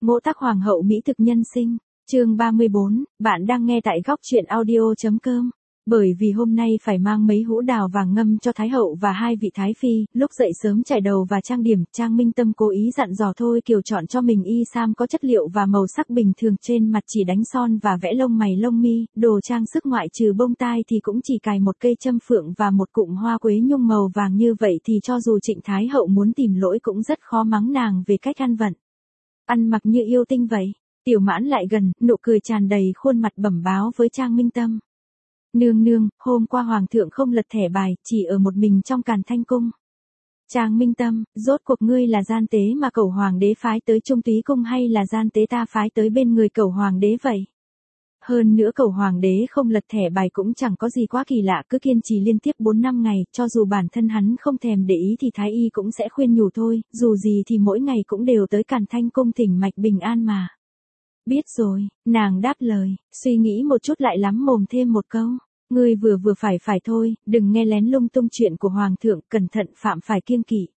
Ngũ Tắc Hoàng hậu mỹ thực nhân sinh, chương 34, bạn đang nghe tại góc truyện audio.com. Bởi vì hôm nay phải mang mấy hũ đào vàng ngâm cho Thái hậu và hai vị Thái phi, lúc dậy sớm chải đầu và trang điểm, Trang Minh Tâm cố ý dặn dò Thôi Kiều chọn cho mình y sam có chất liệu và màu sắc bình thường, trên mặt chỉ đánh son và vẽ lông mày lông mi, đồ trang sức ngoại trừ bông tai thì cũng chỉ cài một cây châm phượng và một cụm hoa quế nhung màu vàng, như vậy thì cho dù Trịnh Thái hậu muốn tìm lỗi cũng rất khó mắng nàng về cách ăn vận. Ăn mặc như yêu tinh vậy. Tiểu Mãn lại gần, nụ cười tràn đầy khuôn mặt bẩm báo với Trang Minh Tâm. Nương nương, hôm qua hoàng thượng không lật thẻ bài, chỉ ở một mình trong Càn Thanh cung. Trang Minh Tâm, rốt cuộc ngươi là gian tế mà cẩu hoàng đế phái tới Trung Túy cung hay là gian tế ta phái tới bên người cẩu hoàng đế vậy? Hơn nữa cẩu hoàng đế không lật thẻ bài cũng chẳng có gì quá kỳ lạ, cứ kiên trì liên tiếp 4-5 ngày, cho dù bản thân hắn không thèm để ý thì Thái y cũng sẽ khuyên nhủ thôi, dù gì thì mỗi ngày cũng đều tới Càn Thanh cung thỉnh mạch bình an mà. Biết rồi, nàng đáp lời, suy nghĩ một chút lại lắm mồm thêm một câu. Ngươi vừa phải thôi, đừng nghe lén lung tung chuyện của hoàng thượng, cẩn thận phạm phải kiêng kỵ.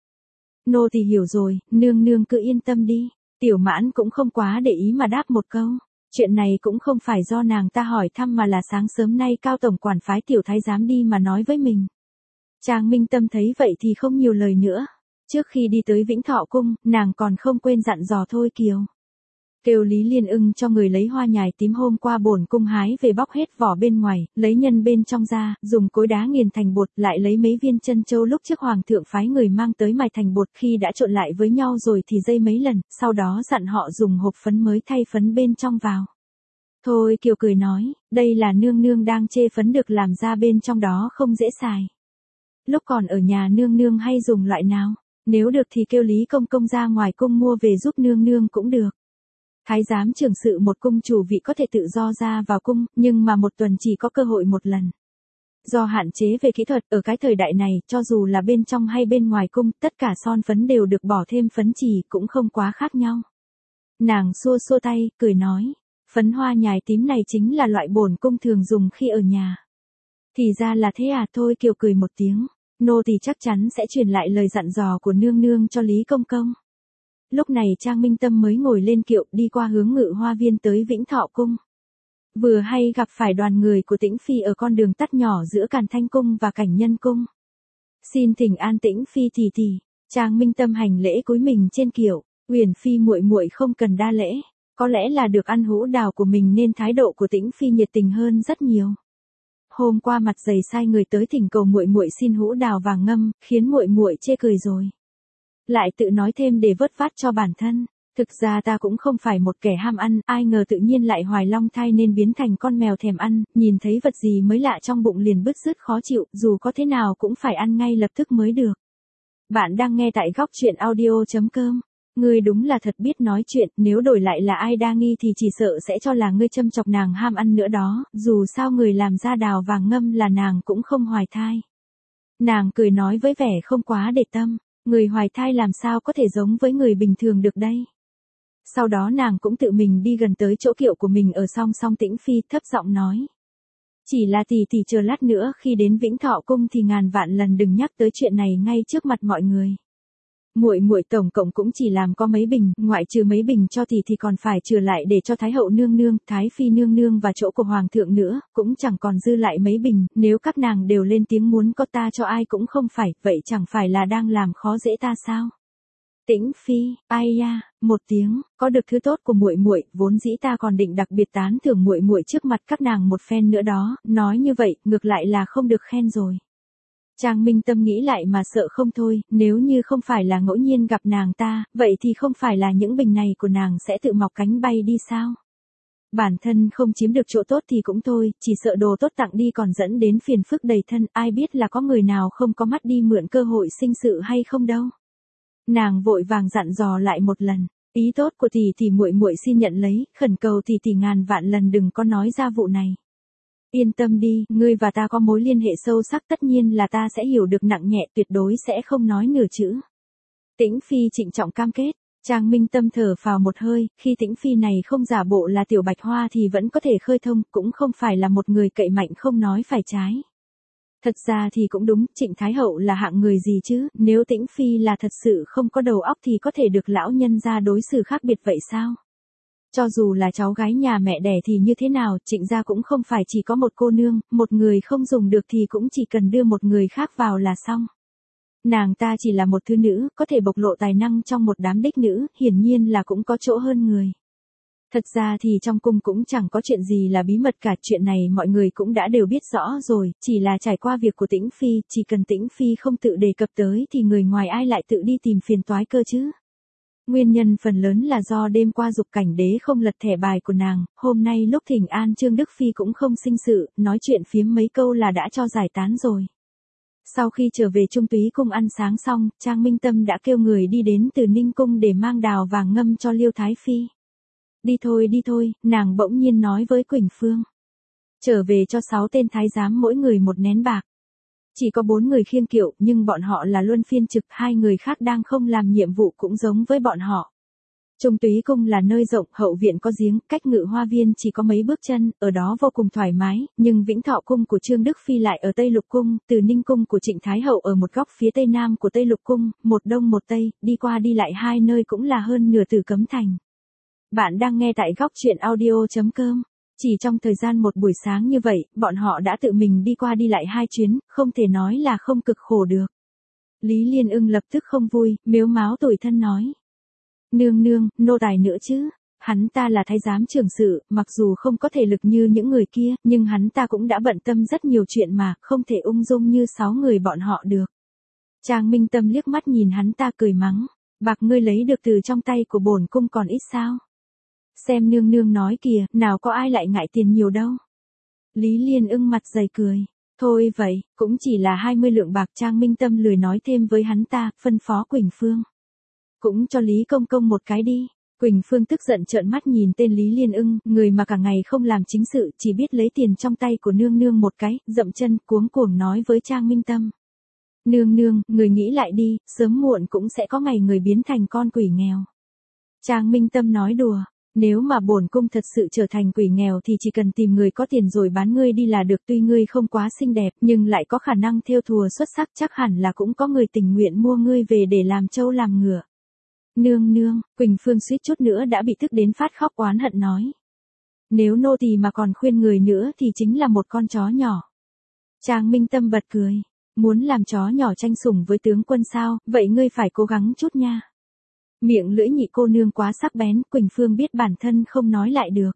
Nô thì hiểu rồi, nương nương cứ yên tâm đi. Tiểu Mãn cũng không quá để ý mà đáp một câu. Chuyện này cũng không phải do nàng ta hỏi thăm mà là sáng sớm nay Cao tổng quản phái tiểu thái giám đi mà nói với mình. Trang Minh Tâm thấy vậy thì không nhiều lời nữa. Trước khi đi tới Vĩnh Thọ cung, nàng còn không quên dặn dò Thôi Kiều. Kêu Lý Liên Ưng cho người lấy hoa nhài tím hôm qua bổn cung hái về bóc hết vỏ bên ngoài, lấy nhân bên trong ra, dùng cối đá nghiền thành bột, lại lấy mấy viên chân châu lúc trước hoàng thượng phái người mang tới mài thành bột, khi đã trộn lại với nhau rồi thì dây mấy lần, sau đó dặn họ dùng hộp phấn mới thay phấn bên trong vào. Thôi Kiều cười nói, đây là nương nương đang chê phấn được làm ra bên trong đó không dễ xài. Lúc còn ở nhà nương nương hay dùng loại nào, nếu được thì kêu Lý công công ra ngoài cung mua về giúp nương nương cũng được. Thái giám trưởng sự một cung chủ vị có thể tự do ra vào cung, nhưng mà một tuần chỉ có cơ hội một lần. Do hạn chế về kỹ thuật, ở cái thời đại này, cho dù là bên trong hay bên ngoài cung, tất cả son phấn đều được bỏ thêm phấn chì, cũng không quá khác nhau. Nàng xua xua tay, cười nói, phấn hoa nhài tím này chính là loại bổn cung thường dùng khi ở nhà. Thì ra là thế à? Thôi Kiều cười một tiếng, nô thì chắc chắn sẽ truyền lại lời dặn dò của nương nương cho Lý công công. Lúc này Trang Minh Tâm mới ngồi lên kiệu đi qua hướng Ngự Hoa viên tới Vĩnh Thọ cung. Vừa hay gặp phải đoàn người của Tĩnh Phi ở con đường tắt nhỏ giữa Càn Thanh cung và Cảnh Nhân cung. Xin thỉnh an Tĩnh Phi tỷ tỷ. Trang Minh Tâm hành lễ cúi mình trên kiệu. Uyển Phi muội muội không cần đa lễ, có lẽ là được ăn hũ đào của mình nên thái độ của Tĩnh Phi nhiệt tình hơn rất nhiều. Hôm qua mặt dày sai người tới thỉnh cầu muội muội xin hũ đào vàng ngâm, khiến muội muội chê cười rồi. Lại tự nói thêm để vớt vát cho bản thân. Thực ra ta cũng không phải một kẻ ham ăn, ai ngờ tự nhiên lại hoài long thai nên biến thành con mèo thèm ăn, nhìn thấy vật gì mới lạ trong bụng liền bứt rứt khó chịu, dù có thế nào cũng phải ăn ngay lập tức mới được. Bạn đang nghe tại góc truyện audio.com. Ngươi đúng là thật biết nói chuyện, nếu đổi lại là ai đa nghi thì chỉ sợ sẽ cho là ngươi châm chọc nàng ham ăn nữa đó, dù sao người làm ra đào vàng ngâm là nàng cũng không hoài thai. Nàng cười nói với vẻ không quá để tâm. Người hoài thai làm sao có thể giống với người bình thường được đây. Sau đó nàng cũng tự mình đi gần tới chỗ kiệu của mình ở song song Tĩnh Phi, thấp giọng nói. Chỉ là tỷ tỷ chờ lát nữa khi đến Vĩnh Thọ cung thì ngàn vạn lần đừng nhắc tới chuyện này ngay trước mặt mọi người. Muội muội tổng cộng cũng chỉ làm có mấy bình, ngoại trừ mấy bình cho tỷ thì còn phải trừ lại để cho Thái hậu nương nương, Thái phi nương nương và chỗ của hoàng thượng nữa, cũng chẳng còn dư lại mấy bình, nếu các nàng đều lên tiếng muốn có ta cho ai cũng không phải, vậy chẳng phải là đang làm khó dễ ta sao? Tĩnh Phi, ai ya, một tiếng, có được thứ tốt của muội muội, vốn dĩ ta còn định đặc biệt tán thưởng muội muội trước mặt các nàng một phen nữa đó, nói như vậy, ngược lại là không được khen rồi. Trang Minh Tâm nghĩ lại mà sợ không thôi, nếu như không phải là ngẫu nhiên gặp nàng ta, vậy thì không phải là những bình này của nàng sẽ tự mọc cánh bay đi sao? Bản thân không chiếm được chỗ tốt thì cũng thôi, chỉ sợ đồ tốt tặng đi còn dẫn đến phiền phức đầy thân, ai biết là có người nào không có mắt đi mượn cơ hội sinh sự hay không đâu. Nàng vội vàng dặn dò lại một lần, ý tốt của tỷ thì muội muội xin nhận lấy, khẩn cầu tỷ ngàn vạn lần đừng có nói ra vụ này. Yên tâm đi, ngươi và ta có mối liên hệ sâu sắc, tất nhiên là ta sẽ hiểu được nặng nhẹ, tuyệt đối sẽ không nói nửa chữ. Tĩnh Phi trịnh trọng cam kết. Trang Minh Tâm thở phào một hơi, khi Tĩnh Phi này không giả bộ là tiểu bạch hoa thì vẫn có thể khơi thông, cũng không phải là một người cậy mạnh không nói phải trái. Thật ra thì cũng đúng, Trịnh Thái hậu là hạng người gì chứ, nếu Tĩnh Phi là thật sự không có đầu óc thì có thể được lão nhân gia đối xử khác biệt vậy sao? Cho dù là cháu gái nhà mẹ đẻ thì như thế nào, Trịnh gia cũng không phải chỉ có một cô nương, một người không dùng được thì cũng chỉ cần đưa một người khác vào là xong. Nàng ta chỉ là một thư nữ, có thể bộc lộ tài năng trong một đám đích nữ, hiển nhiên là cũng có chỗ hơn người. Thật ra thì trong cung cũng chẳng có chuyện gì là bí mật cả, chuyện này mọi người cũng đã đều biết rõ rồi, chỉ là trải qua việc của Tĩnh Phi, chỉ cần Tĩnh Phi không tự đề cập tới thì người ngoài ai lại tự đi tìm phiền toái cơ chứ. Nguyên nhân phần lớn là do đêm qua Dục Cảnh Đế không lật thẻ bài của nàng, hôm nay lúc thỉnh an Trương Đức Phi cũng không sinh sự, nói chuyện phiếm mấy câu là đã cho giải tán rồi. Sau khi trở về Trung Túy cung ăn sáng xong, Trang Minh Tâm đã kêu người đi đến Từ Ninh cung để mang đào vàng ngâm cho Liêu Thái Phi. Đi thôi, nàng bỗng nhiên nói với Quỳnh Phương. Trở về cho 6 tên thái giám mỗi người một nén bạc. Chỉ có 4 người khiêng kiệu, nhưng bọn họ là luân phiên trực, 2 người khác đang không làm nhiệm vụ cũng giống với bọn họ. Trung Túy cung là nơi rộng, hậu viện có giếng, cách Ngự Hoa viên chỉ có mấy bước chân, ở đó vô cùng thoải mái, nhưng Vĩnh Thọ cung của Trương Đức Phi lại ở Tây Lục cung, Từ Ninh cung của Trịnh Thái hậu ở một góc phía tây nam của Tây Lục cung, một đông một tây, đi qua đi lại hai nơi cũng là hơn nửa Tử Cấm thành. Bạn đang nghe tại góc truyện audio.com. Chỉ trong thời gian một buổi sáng như vậy, bọn họ đã tự mình đi qua đi lại 2 chuyến, không thể nói là không cực khổ được. Lý Liên Ưng lập tức không vui, mếu máo tủi thân nói. Nương, nô tài nữa chứ. Hắn ta là thái giám trưởng sự, mặc dù không có thể lực như những người kia, nhưng hắn ta cũng đã bận tâm rất nhiều chuyện mà, không thể ung dung như 6 người bọn họ được. Trang Minh Tâm liếc mắt nhìn hắn ta cười mắng. Bạc ngươi lấy được từ trong tay của bổn cung còn ít sao? Xem nương nói kìa, nào có ai lại ngại tiền nhiều đâu. Lý Liên Ưng mặt dày cười. Thôi vậy, cũng chỉ là 20 lượng bạc. Trang Minh Tâm lười nói thêm với hắn ta, phân phó Quỳnh Phương. Cũng cho Lý Công Công một cái đi. Quỳnh Phương tức giận trợn mắt nhìn tên Lý Liên Ưng, người mà cả ngày không làm chính sự, chỉ biết lấy tiền trong tay của nương một cái, dậm chân cuống cuồng nói với Trang Minh Tâm. Nương, người nghĩ lại đi, sớm muộn cũng sẽ có ngày người biến thành con quỷ nghèo. Trang Minh Tâm nói đùa. Nếu mà bổn cung thật sự trở thành quỷ nghèo thì chỉ cần tìm người có tiền rồi bán ngươi đi là được, tuy ngươi không quá xinh đẹp nhưng lại có khả năng thêu thùa xuất sắc, chắc hẳn là cũng có người tình nguyện mua ngươi về để làm trâu làm ngựa. Nương, Quỳnh Phương suýt chút nữa đã bị tức đến phát khóc oán hận nói. Nếu nô tỳ mà còn khuyên người nữa thì chính là một con chó nhỏ. Trang Minh Tâm bật cười. Muốn làm chó nhỏ tranh sủng với tướng quân sao, vậy ngươi phải cố gắng chút nha. Miệng lưỡi nhị cô nương quá sắc bén, Quỳnh Phương biết bản thân không nói lại được.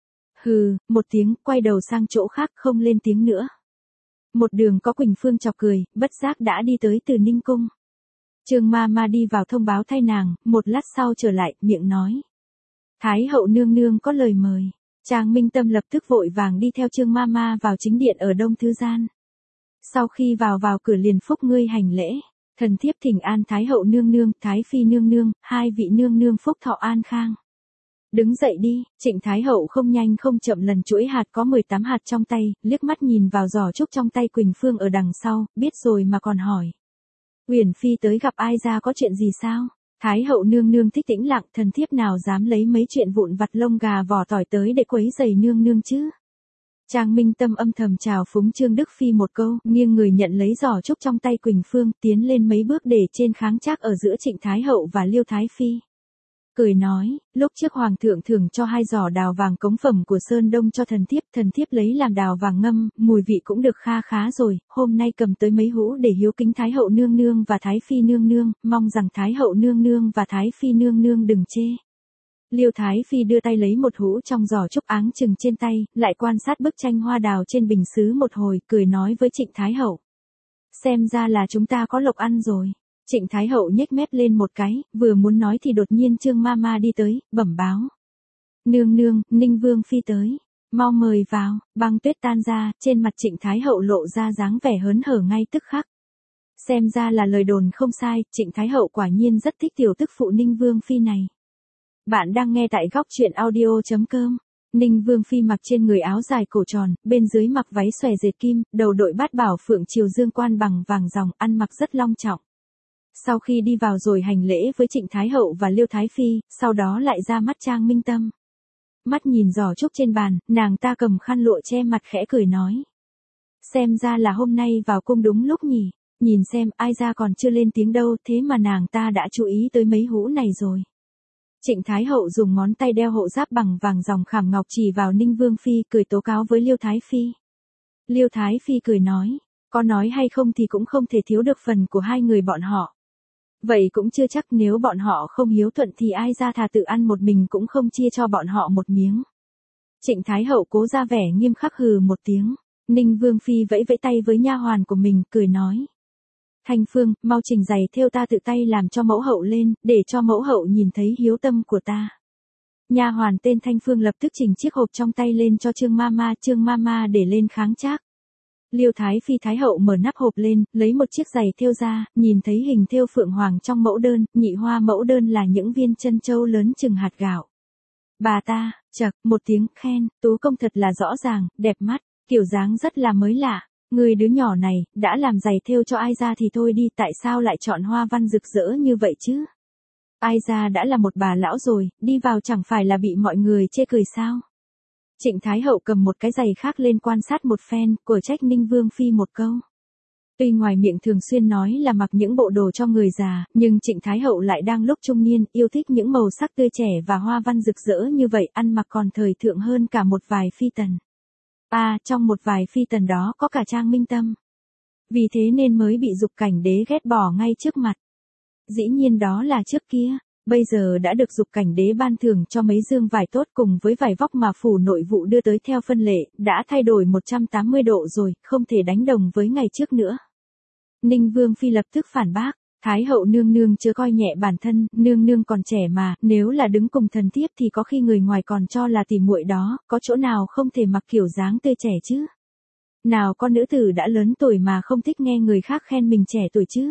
Hừ, một tiếng, quay đầu sang chỗ khác không lên tiếng nữa. Một đường có Quỳnh Phương chọc cười, bất giác đã đi tới Từ Ninh cung. Trương Mama đi vào thông báo thay nàng, một lát sau trở lại, miệng nói. Thái hậu nương có lời mời. Trang Minh Tâm lập tức vội vàng đi theo Trương Mama vào chính điện ở Đông Thư Gian. Sau khi vào cửa liền phúc ngươi hành lễ. Thần thiếp thỉnh an Thái hậu nương, Thái phi nương, hai vị nương phúc thọ an khang. Đứng dậy đi. Trịnh Thái hậu không nhanh không chậm lần chuỗi hạt có 18 hạt trong tay, liếc mắt nhìn vào giỏ trúc trong tay Quỳnh Phương ở đằng sau, biết rồi mà còn hỏi. Uyển phi tới gặp ai ra, có chuyện gì sao? Thái hậu nương thích tĩnh lặng, thần thiếp nào dám lấy mấy chuyện vụn vặt lông gà vỏ tỏi tới để quấy rầy nương chứ. Trang Minh Tâm âm thầm chào phúng Trương Đức Phi một câu, nghiêng người nhận lấy giỏ trúc trong tay Quỳnh Phương, tiến lên mấy bước để trên kháng trác ở giữa Trịnh Thái hậu và Liêu Thái Phi. Cười nói, lúc trước hoàng thượng thưởng cho 2 giỏ đào vàng cống phẩm của Sơn Đông cho thần thiếp lấy làm đào vàng ngâm, mùi vị cũng được khá rồi, hôm nay cầm tới mấy hũ để hiếu kính Thái hậu nương và Thái phi nương, mong rằng Thái hậu nương và Thái phi nương đừng chê. Liêu Thái Phi đưa tay lấy một hũ trong giỏ trúc áng chừng trên tay, lại quan sát bức tranh hoa đào trên bình sứ một hồi, cười nói với Trịnh Thái hậu. Xem ra là chúng ta có lộc ăn rồi. Trịnh Thái hậu nhếch mép lên một cái, vừa muốn nói thì đột nhiên Trương Mama đi tới, bẩm báo. Nương, Ninh Vương Phi tới. Mau mời vào. Băng tuyết tan ra, trên mặt Trịnh Thái hậu lộ ra dáng vẻ hớn hở ngay tức khắc. Xem ra là lời đồn không sai, Trịnh Thái hậu quả nhiên rất thích tiểu tức phụ Ninh Vương Phi này. Bạn đang nghe tại góc truyện audio.com. Ninh Vương Phi mặc trên người áo dài cổ tròn, bên dưới mặc váy xòe dệt kim, đầu đội bát bảo phượng triều dương quan bằng vàng ròng, ăn mặc rất long trọng. Sau khi đi vào rồi hành lễ với Trịnh Thái hậu và Liêu Thái Phi, sau đó lại ra mắt Trang Minh Tâm. Mắt nhìn giỏ trúc trên bàn, nàng ta cầm khăn lụa che mặt khẽ cười nói. Xem ra là hôm nay vào cung đúng lúc nhỉ, nhìn xem ai ra còn chưa lên tiếng đâu, thế mà nàng ta đã chú ý tới mấy hũ này rồi. Trịnh Thái Hậu dùng ngón tay đeo hộ giáp bằng vàng dòng khảm ngọc chỉ vào Ninh Vương Phi, cười tố cáo với Liêu Thái Phi. Liêu Thái Phi cười nói, có nói hay không thì cũng không thể thiếu được phần của hai người bọn họ. Vậy cũng chưa chắc, nếu bọn họ không hiếu thuận thì ai ra thà tự ăn một mình cũng không chia cho bọn họ một miếng. Trịnh Thái Hậu cố ra vẻ nghiêm khắc hừ một tiếng. Ninh Vương Phi vẫy vẫy tay với nha hoàn của mình, cười nói. Thanh Phương, mau chỉnh giày thêu ta tự tay làm cho mẫu hậu lên, để cho mẫu hậu nhìn thấy hiếu tâm của ta. Nha hoàn tên Thanh Phương lập tức chỉnh chiếc hộp trong tay lên cho Trương Mama để lên kháng trác. Liêu Thái Phi Thái Hậu mở nắp hộp lên, lấy một chiếc giày thêu ra, nhìn thấy hình thêu phượng hoàng trong mẫu đơn, nhị hoa mẫu đơn là những viên chân châu lớn chừng hạt gạo. Bà ta, chậc, một tiếng khen, tú công thật là rõ ràng, đẹp mắt, kiểu dáng rất là mới lạ. Người đứa nhỏ này, đã làm giày thêu cho ai ra thì thôi đi, tại sao lại chọn hoa văn rực rỡ như vậy chứ? Ai ra đã là một bà lão rồi, đi vào chẳng phải là bị mọi người chê cười sao? Trịnh Thái Hậu cầm một cái giày khác lên quan sát một phen, của trách Ninh Vương Phi một câu. Tuy ngoài miệng thường xuyên nói là mặc những bộ đồ cho người già, nhưng Trịnh Thái Hậu lại đang lúc trung niên, yêu thích những màu sắc tươi trẻ và hoa văn rực rỡ như vậy, ăn mặc còn thời thượng hơn cả một vài phi tần. Trong một vài phi tần đó có cả Trang Minh Tâm. Vì thế nên mới bị Dục Cảnh Đế ghét bỏ ngay trước mặt. Dĩ nhiên đó là trước kia, bây giờ đã được Dục Cảnh Đế ban thưởng cho mấy dương vải tốt cùng với vải vóc mà phủ nội vụ đưa tới theo phân lệ, đã thay đổi 180 độ rồi, không thể đánh đồng với ngày trước nữa. Ninh Vương Phi lập tức phản bác. Thái Hậu nương nương chớ coi nhẹ bản thân, nương nương còn trẻ mà, nếu là đứng cùng thần thiếp thì có khi người ngoài còn cho là tỉ muội đó, có chỗ nào không thể mặc kiểu dáng tươi trẻ chứ? Nào con nữ tử đã lớn tuổi mà không thích nghe người khác khen mình trẻ tuổi chứ?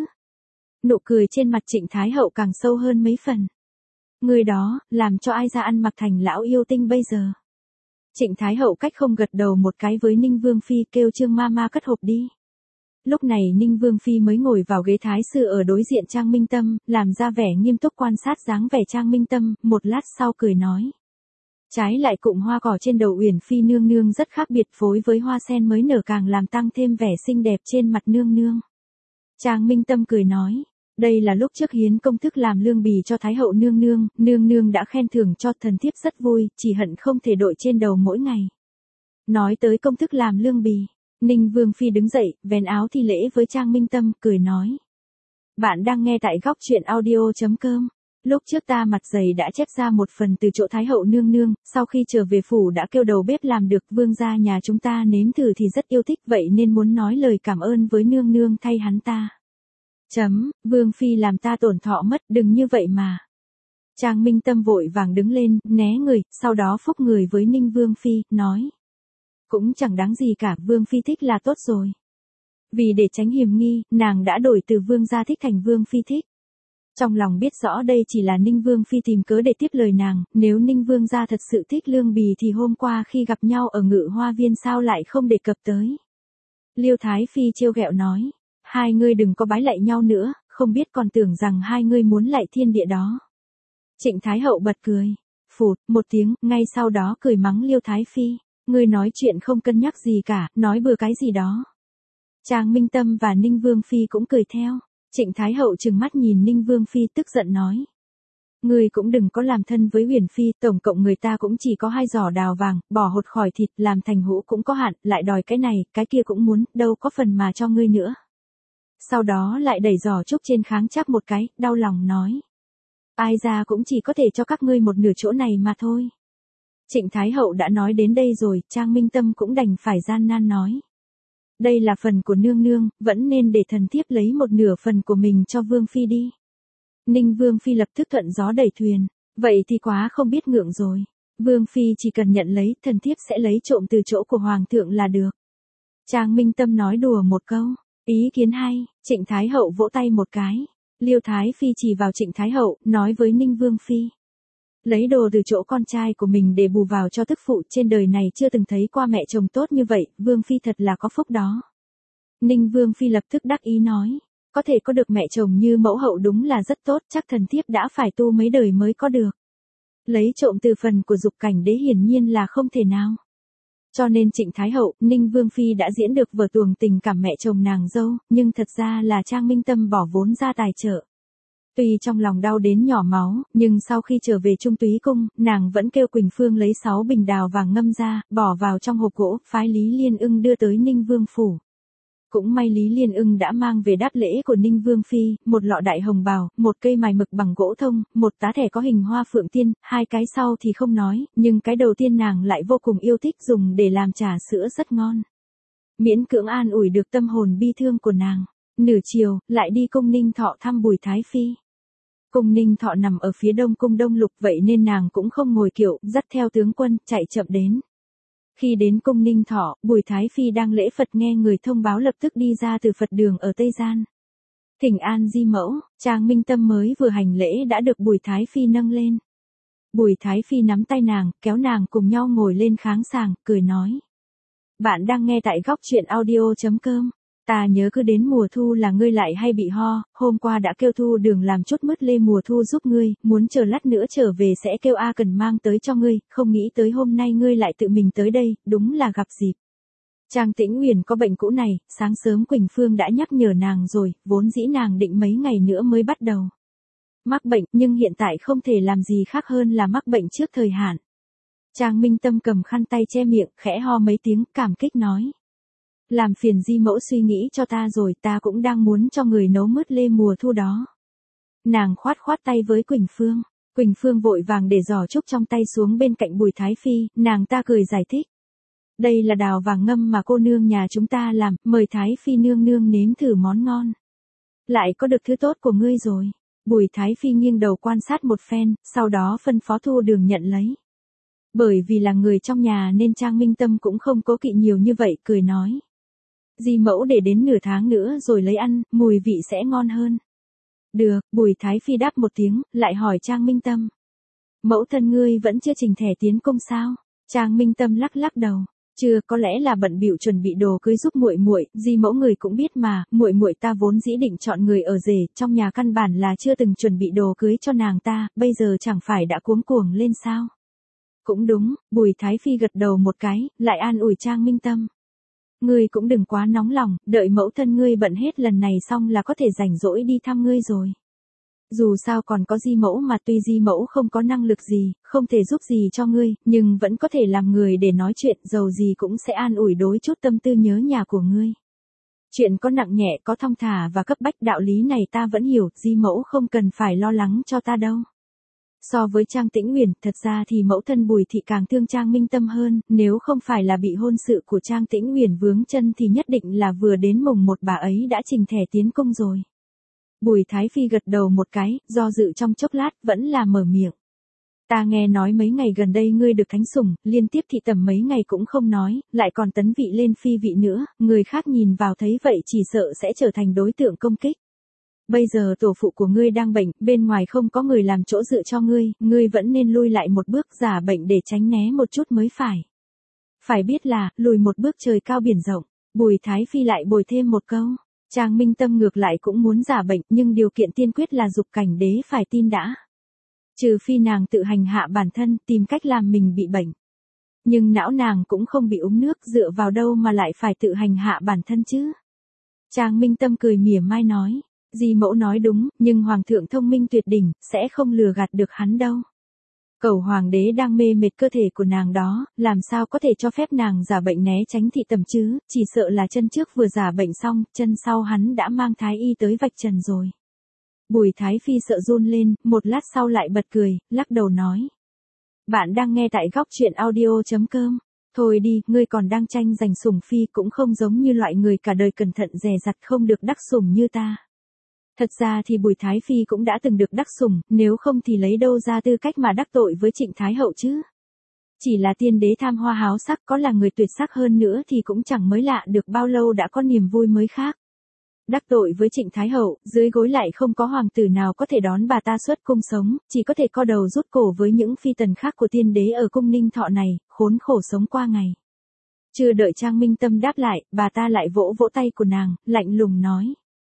Nụ cười trên mặt Trịnh Thái Hậu càng sâu hơn mấy phần. Người đó, làm cho ai ra ăn mặc thành lão yêu tinh bây giờ? Trịnh Thái Hậu cách không gật đầu một cái với Ninh Vương Phi, kêu Trương Mama cất hộp đi. Lúc này Ninh Vương Phi mới ngồi vào ghế thái sư ở đối diện Trang Minh Tâm, làm ra vẻ nghiêm túc quan sát dáng vẻ Trang Minh Tâm, một lát sau cười nói. Trái lại cụm hoa cỏ trên đầu Uyển Phi nương nương rất khác biệt, phối với hoa sen mới nở càng làm tăng thêm vẻ xinh đẹp trên mặt nương nương. Trang Minh Tâm cười nói, đây là lúc trước hiến công thức làm lương bì cho Thái Hậu nương nương đã khen thưởng cho thần thiếp rất vui, chỉ hận không thể đội trên đầu mỗi ngày. Nói tới công thức làm lương bì, Ninh Vương Phi đứng dậy, vén áo thi lễ với Trang Minh Tâm, cười nói. Bạn đang nghe tại góc truyện audio.com. Lúc trước ta mặt dày đã chép ra một phần từ chỗ Thái Hậu nương nương, sau khi trở về phủ đã kêu đầu bếp làm được, vương gia nhà chúng ta nếm thử thì rất yêu thích, vậy nên muốn nói lời cảm ơn với nương nương thay hắn ta. Vương Phi làm ta tổn thọ mất, đừng như vậy mà. Trang Minh Tâm vội vàng đứng lên, né người, sau đó phúc người với Ninh Vương Phi, nói. Cũng chẳng đáng gì cả, Vương Phi thích là tốt rồi. Vì để tránh hiềm nghi, nàng đã đổi từ Vương gia thích thành Vương Phi thích. Trong lòng biết rõ đây chỉ là Ninh Vương Phi tìm cớ để tiếp lời nàng, nếu Ninh Vương gia thật sự thích lương bì thì hôm qua khi gặp nhau ở Ngự Hoa Viên sao lại không đề cập tới. Liêu Thái Phi trêu ghẹo nói, hai ngươi đừng có bái lạy nhau nữa, không biết còn tưởng rằng hai ngươi muốn lạy thiên địa đó. Trịnh Thái Hậu bật cười, phụt, một tiếng, ngay sau đó cười mắng Liêu Thái Phi. Ngươi nói chuyện không cân nhắc gì cả, nói bừa cái gì đó. Trang Minh Tâm và Ninh Vương Phi cũng cười theo. Trịnh Thái Hậu trừng mắt nhìn Ninh Vương Phi tức giận nói. Ngươi cũng đừng có làm thân với Uyển Phi, tổng cộng người ta cũng chỉ có 2 giỏ đào vàng, bỏ hột khỏi thịt, làm thành hũ cũng có hạn, lại đòi cái này, cái kia cũng muốn, đâu có phần mà cho ngươi nữa. Sau đó lại đẩy giỏ trúc trên kháng chắp một cái, đau lòng nói. Ai ra cũng chỉ có thể cho các ngươi một nửa chỗ này mà thôi. Trịnh Thái Hậu đã nói đến đây rồi, Trang Minh Tâm cũng đành phải gian nan nói. Đây là phần của nương nương, vẫn nên để thần thiếp lấy một nửa phần của mình cho Vương Phi đi. Ninh Vương Phi lập tức thuận gió đẩy thuyền, vậy thì quá không biết ngượng rồi. Vương Phi chỉ cần nhận lấy, thần thiếp sẽ lấy trộm từ chỗ của Hoàng thượng là được. Trang Minh Tâm nói đùa một câu, ý kiến hay, Trịnh Thái Hậu vỗ tay một cái. Liêu Thái Phi chỉ vào Trịnh Thái Hậu, nói với Ninh Vương Phi. Lấy đồ từ chỗ con trai của mình để bù vào cho tức phụ, trên đời này chưa từng thấy qua mẹ chồng tốt như vậy, Vương Phi thật là có phúc đó. Ninh Vương Phi lập tức đắc ý nói, có thể có được mẹ chồng như mẫu hậu đúng là rất tốt, chắc thần thiếp đã phải tu mấy đời mới có được. Lấy trộm từ phần của Dục Cảnh Đế hiển nhiên là không thể nào. Cho nên Trịnh Thái Hậu, Ninh Vương Phi đã diễn được vở tuồng tình cảm mẹ chồng nàng dâu, nhưng thật ra là Trang Minh Tâm bỏ vốn ra tài trợ. Tuy trong lòng đau đến nhỏ máu, nhưng sau khi trở về Trung Túy Cung, nàng vẫn kêu Quỳnh Phương lấy 6 bình đào vàng ngâm ra, bỏ vào trong hộp gỗ, phái Lý Liên Ưng đưa tới Ninh Vương phủ. Cũng may Lý Liên Ưng đã mang về đáp lễ của Ninh Vương phi, một lọ đại hồng bào, một cây mài mực bằng gỗ thông, một tá thẻ có hình hoa phượng tiên, hai cái sau thì không nói, nhưng cái đầu tiên nàng lại vô cùng yêu thích dùng để làm trà sữa rất ngon. Miễn cưỡng an ủi được tâm hồn bi thương của nàng. Nửa chiều, lại đi cung Ninh Thọ thăm Bùi Thái Phi. Cung Ninh Thọ nằm ở phía đông cung Đông Lục, vậy nên nàng cũng không ngồi kiệu, dắt theo tướng quân, chạy chậm đến. Khi đến cung Ninh Thọ, Bùi Thái Phi đang lễ Phật nghe người thông báo lập tức đi ra từ Phật đường ở Tây Gian. Thỉnh an di mẫu, Trang Minh Tâm mới vừa hành lễ đã được Bùi Thái Phi nâng lên. Bùi Thái Phi nắm tay nàng, kéo nàng cùng nhau ngồi lên kháng sàng, cười nói. Bạn đang nghe tại góc truyện audio.com. Ta nhớ cứ đến mùa thu là ngươi lại hay bị ho, hôm qua đã kêu Thu Đường làm chút mứt lê mùa thu giúp ngươi, muốn chờ lát nữa trở về sẽ kêu A Cần mang tới cho ngươi, không nghĩ tới hôm nay ngươi lại tự mình tới đây, đúng là gặp dịp. Trang Tĩnh Uyển có bệnh cũ này, sáng sớm Quỳnh Phương đã nhắc nhở nàng rồi, vốn dĩ nàng định mấy ngày nữa mới bắt đầu mắc bệnh, nhưng hiện tại không thể làm gì khác hơn là mắc bệnh trước thời hạn. Trang Minh Tâm cầm khăn tay che miệng, khẽ ho mấy tiếng, cảm kích nói. Làm phiền di mẫu suy nghĩ cho ta rồi, ta cũng đang muốn cho người nấu mứt lê mùa thu đó. Nàng khoát khoát tay với Quỳnh Phương. Quỳnh Phương vội vàng để giỏ trúc trong tay xuống bên cạnh Bùi Thái Phi, nàng ta cười giải thích. Đây là đào vàng ngâm mà cô nương nhà chúng ta làm, mời Thái Phi nương nương nếm thử món ngon. Lại có được thứ tốt của ngươi rồi. Bùi Thái Phi nghiêng đầu quan sát một phen, sau đó phân phó Thu Đường nhận lấy. Bởi vì là người trong nhà nên Trang Minh Tâm cũng không cố kỵ nhiều như vậy, cười nói. Di mẫu để đến nửa tháng nữa rồi lấy ăn, mùi vị sẽ ngon hơn. Được, Bùi Thái Phi đáp một tiếng, lại hỏi Trang Minh Tâm. Mẫu thân ngươi vẫn chưa trình thẻ tiến cung sao? Trang Minh Tâm lắc lắc đầu. Chưa, có lẽ là bận bịu chuẩn bị đồ cưới giúp muội muội, di mẫu người cũng biết mà, muội muội ta vốn dĩ định chọn người ở rể, trong nhà căn bản là chưa từng chuẩn bị đồ cưới cho nàng ta, bây giờ chẳng phải đã cuống cuồng lên sao? Cũng đúng, Bùi Thái Phi gật đầu một cái, lại an ủi Trang Minh Tâm. Ngươi cũng đừng quá nóng lòng, đợi mẫu thân ngươi bận hết lần này xong là có thể rảnh rỗi đi thăm ngươi rồi. Dù sao còn có di mẫu mà, tuy di mẫu không có năng lực gì, không thể giúp gì cho ngươi, nhưng vẫn có thể làm người để nói chuyện, dầu gì cũng sẽ an ủi đối chút tâm tư nhớ nhà của ngươi. Chuyện có nặng nhẹ, có thong thả và cấp bách, đạo lý này ta vẫn hiểu, di mẫu không cần phải lo lắng cho ta đâu. So với Trang Tĩnh Uyển, thật ra thì mẫu thân Bùi thị càng thương Trang Minh Tâm hơn, nếu không phải là bị hôn sự của Trang Tĩnh Uyển vướng chân thì nhất định là vừa đến mùng 1 bà ấy đã trình thẻ tiến cung rồi. Bùi Thái Phi gật đầu một cái, do dự trong chốc lát, vẫn là mở miệng. Ta nghe nói mấy ngày gần đây ngươi được thánh sủng, liên tiếp thị tẩm mấy ngày cũng không nói, lại còn tấn vị lên phi vị nữa, người khác nhìn vào thấy vậy chỉ sợ sẽ trở thành đối tượng công kích. Bây giờ tổ phụ của ngươi đang bệnh, bên ngoài không có người làm chỗ dựa cho ngươi vẫn nên lui lại một bước giả bệnh để tránh né một chút mới phải. Phải biết là, lùi một bước trời cao biển rộng, Bùi Thái Phi lại bồi thêm một câu. Trang Minh Tâm ngược lại cũng muốn giả bệnh, nhưng điều kiện tiên quyết là Dục Cảnh Đế phải tin đã. Trừ phi nàng tự hành hạ bản thân, tìm cách làm mình bị bệnh. Nhưng não nàng cũng không bị uống nước, dựa vào đâu mà lại phải tự hành hạ bản thân chứ. Trang Minh Tâm cười mỉa mai nói. Di mẫu nói đúng, nhưng hoàng thượng thông minh tuyệt đỉnh, sẽ không lừa gạt được hắn đâu. Cẩu hoàng đế đang mê mệt cơ thể của nàng đó, làm sao có thể cho phép nàng giả bệnh né tránh thị tầm chứ, chỉ sợ là chân trước vừa giả bệnh xong, chân sau hắn đã mang thái y tới vạch trần rồi. Bùi Thái Phi sợ run lên, một lát sau lại bật cười, lắc đầu nói. Bạn đang nghe tại góc truyện audio.com. Thôi đi, ngươi còn đang tranh giành sủng phi, cũng không giống như loại người cả đời cẩn thận dè dặt không được đắc sủng như ta. Thật ra thì Bùi Thái Phi cũng đã từng được đắc sủng, nếu không thì lấy đâu ra tư cách mà đắc tội với Trịnh Thái Hậu chứ. Chỉ là tiên đế tham hoa háo sắc, có là người tuyệt sắc hơn nữa thì cũng chẳng mới lạ được bao lâu đã có niềm vui mới khác. Đắc tội với Trịnh Thái Hậu, dưới gối lại không có hoàng tử nào có thể đón bà ta xuất cung sống, chỉ có thể co đầu rút cổ với những phi tần khác của tiên đế ở cung Ninh Thọ này, khốn khổ sống qua ngày. Chưa đợi Trang Minh Tâm đáp lại, bà ta lại vỗ vỗ tay của nàng, lạnh lùng nói.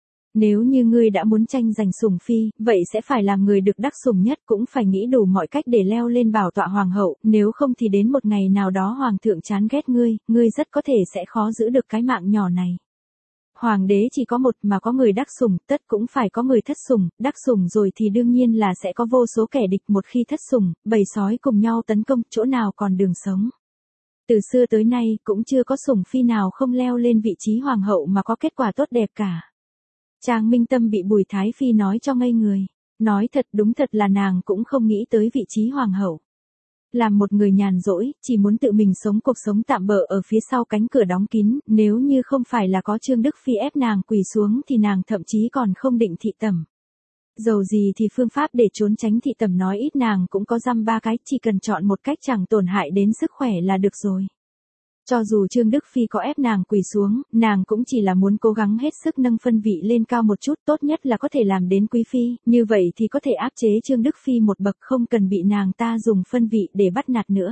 Nếu như ngươi đã muốn tranh giành sủng phi, vậy sẽ phải làm người được đắc sủng nhất, cũng phải nghĩ đủ mọi cách để leo lên bảo tọa hoàng hậu, nếu không thì đến một ngày nào đó hoàng thượng chán ghét ngươi rất có thể sẽ khó giữ được cái mạng nhỏ này. Hoàng đế chỉ có một mà có người đắc sủng, tất cũng phải có người thất sủng, đắc sủng rồi thì đương nhiên là sẽ có vô số kẻ địch, một khi thất sủng, bầy sói cùng nhau tấn công, chỗ nào còn đường sống. Từ xưa tới nay cũng chưa có sủng phi nào không leo lên vị trí hoàng hậu mà có kết quả tốt đẹp cả. Trang Minh Tâm bị Bùi Thái Phi nói cho ngây người. Nói thật, đúng thật là nàng cũng không nghĩ tới vị trí hoàng hậu. Làm một người nhàn rỗi, chỉ muốn tự mình sống cuộc sống tạm bợ ở phía sau cánh cửa đóng kín, nếu như không phải là có Trương Đức Phi ép nàng quỳ xuống thì nàng thậm chí còn không định thị tẩm. Dầu gì thì phương pháp để trốn tránh thị tẩm nói ít nàng cũng có dăm ba cái, chỉ cần chọn một cách chẳng tổn hại đến sức khỏe là được rồi. Cho dù Trương Đức Phi có ép nàng quỳ xuống, nàng cũng chỉ là muốn cố gắng hết sức nâng phân vị lên cao một chút, tốt nhất là có thể làm đến quý phi, như vậy thì có thể áp chế Trương Đức Phi một bậc, không cần bị nàng ta dùng phân vị để bắt nạt nữa.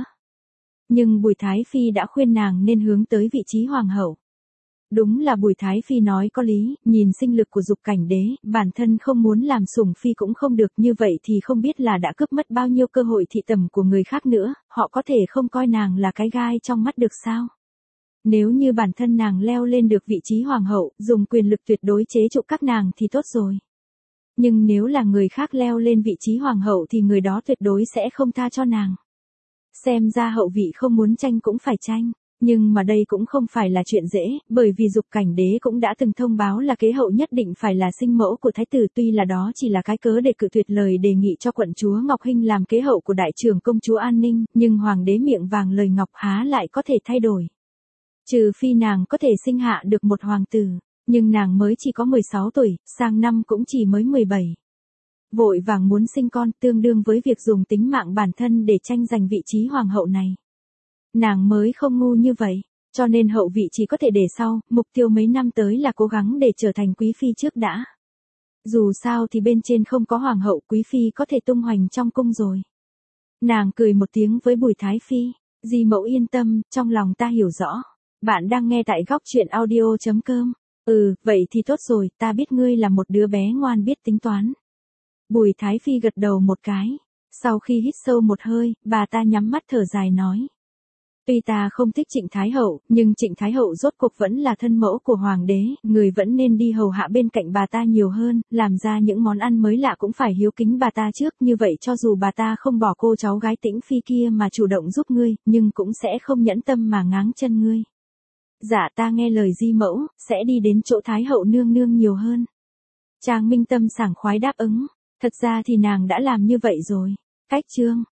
Nhưng Bùi Thái Phi đã khuyên nàng nên hướng tới vị trí hoàng hậu. Đúng là Bùi Thái Phi nói có lý, nhìn sinh lực của Dục Cảnh Đế, bản thân không muốn làm sủng phi cũng không được, như vậy thì không biết là đã cướp mất bao nhiêu cơ hội thị tẩm của người khác nữa, họ có thể không coi nàng là cái gai trong mắt được sao? Nếu như bản thân nàng leo lên được vị trí hoàng hậu, dùng quyền lực tuyệt đối chế trụ các nàng thì tốt rồi. Nhưng nếu là người khác leo lên vị trí hoàng hậu thì người đó tuyệt đối sẽ không tha cho nàng. Xem ra hậu vị không muốn tranh cũng phải tranh. Nhưng mà đây cũng không phải là chuyện dễ, bởi vì Dục Cảnh Đế cũng đã từng thông báo là kế hậu nhất định phải là sinh mẫu của thái tử, tuy là đó chỉ là cái cớ để cự tuyệt lời đề nghị cho quận chúa Ngọc Hinh làm kế hậu của đại trưởng công chúa An Ninh, nhưng hoàng đế miệng vàng lời ngọc há lại có thể thay đổi. Trừ phi nàng có thể sinh hạ được một hoàng tử, nhưng nàng mới chỉ có 16 tuổi, sang năm cũng chỉ mới 17. Vội vàng muốn sinh con tương đương với việc dùng tính mạng bản thân để tranh giành vị trí hoàng hậu này. Nàng mới không ngu như vậy, cho nên hậu vị chỉ có thể để sau, mục tiêu mấy năm tới là cố gắng để trở thành quý phi trước đã. Dù sao thì bên trên không có hoàng hậu, quý phi có thể tung hoành trong cung rồi. Nàng cười một tiếng với Bùi Thái Phi, Di mẫu yên tâm, trong lòng ta hiểu rõ. Bạn đang nghe tại góc truyện audio.com. Vậy thì tốt rồi, ta biết ngươi là một đứa bé ngoan biết tính toán. Bùi Thái Phi gật đầu một cái. Sau khi hít sâu một hơi, bà ta nhắm mắt thở dài nói. Tuy ta không thích Trịnh Thái Hậu, nhưng Trịnh Thái Hậu rốt cuộc vẫn là thân mẫu của Hoàng đế, người vẫn nên đi hầu hạ bên cạnh bà ta nhiều hơn, làm ra những món ăn mới lạ cũng phải hiếu kính bà ta trước, như vậy cho dù bà ta không bỏ cô cháu gái Tĩnh Phi kia mà chủ động giúp ngươi, nhưng cũng sẽ không nhẫn tâm mà ngáng chân ngươi. Dạ ta nghe lời Di mẫu, sẽ đi đến chỗ Thái Hậu nương nương nhiều hơn. Trang Minh Tâm sảng khoái đáp ứng, thật ra thì nàng đã làm như vậy rồi. Cách chương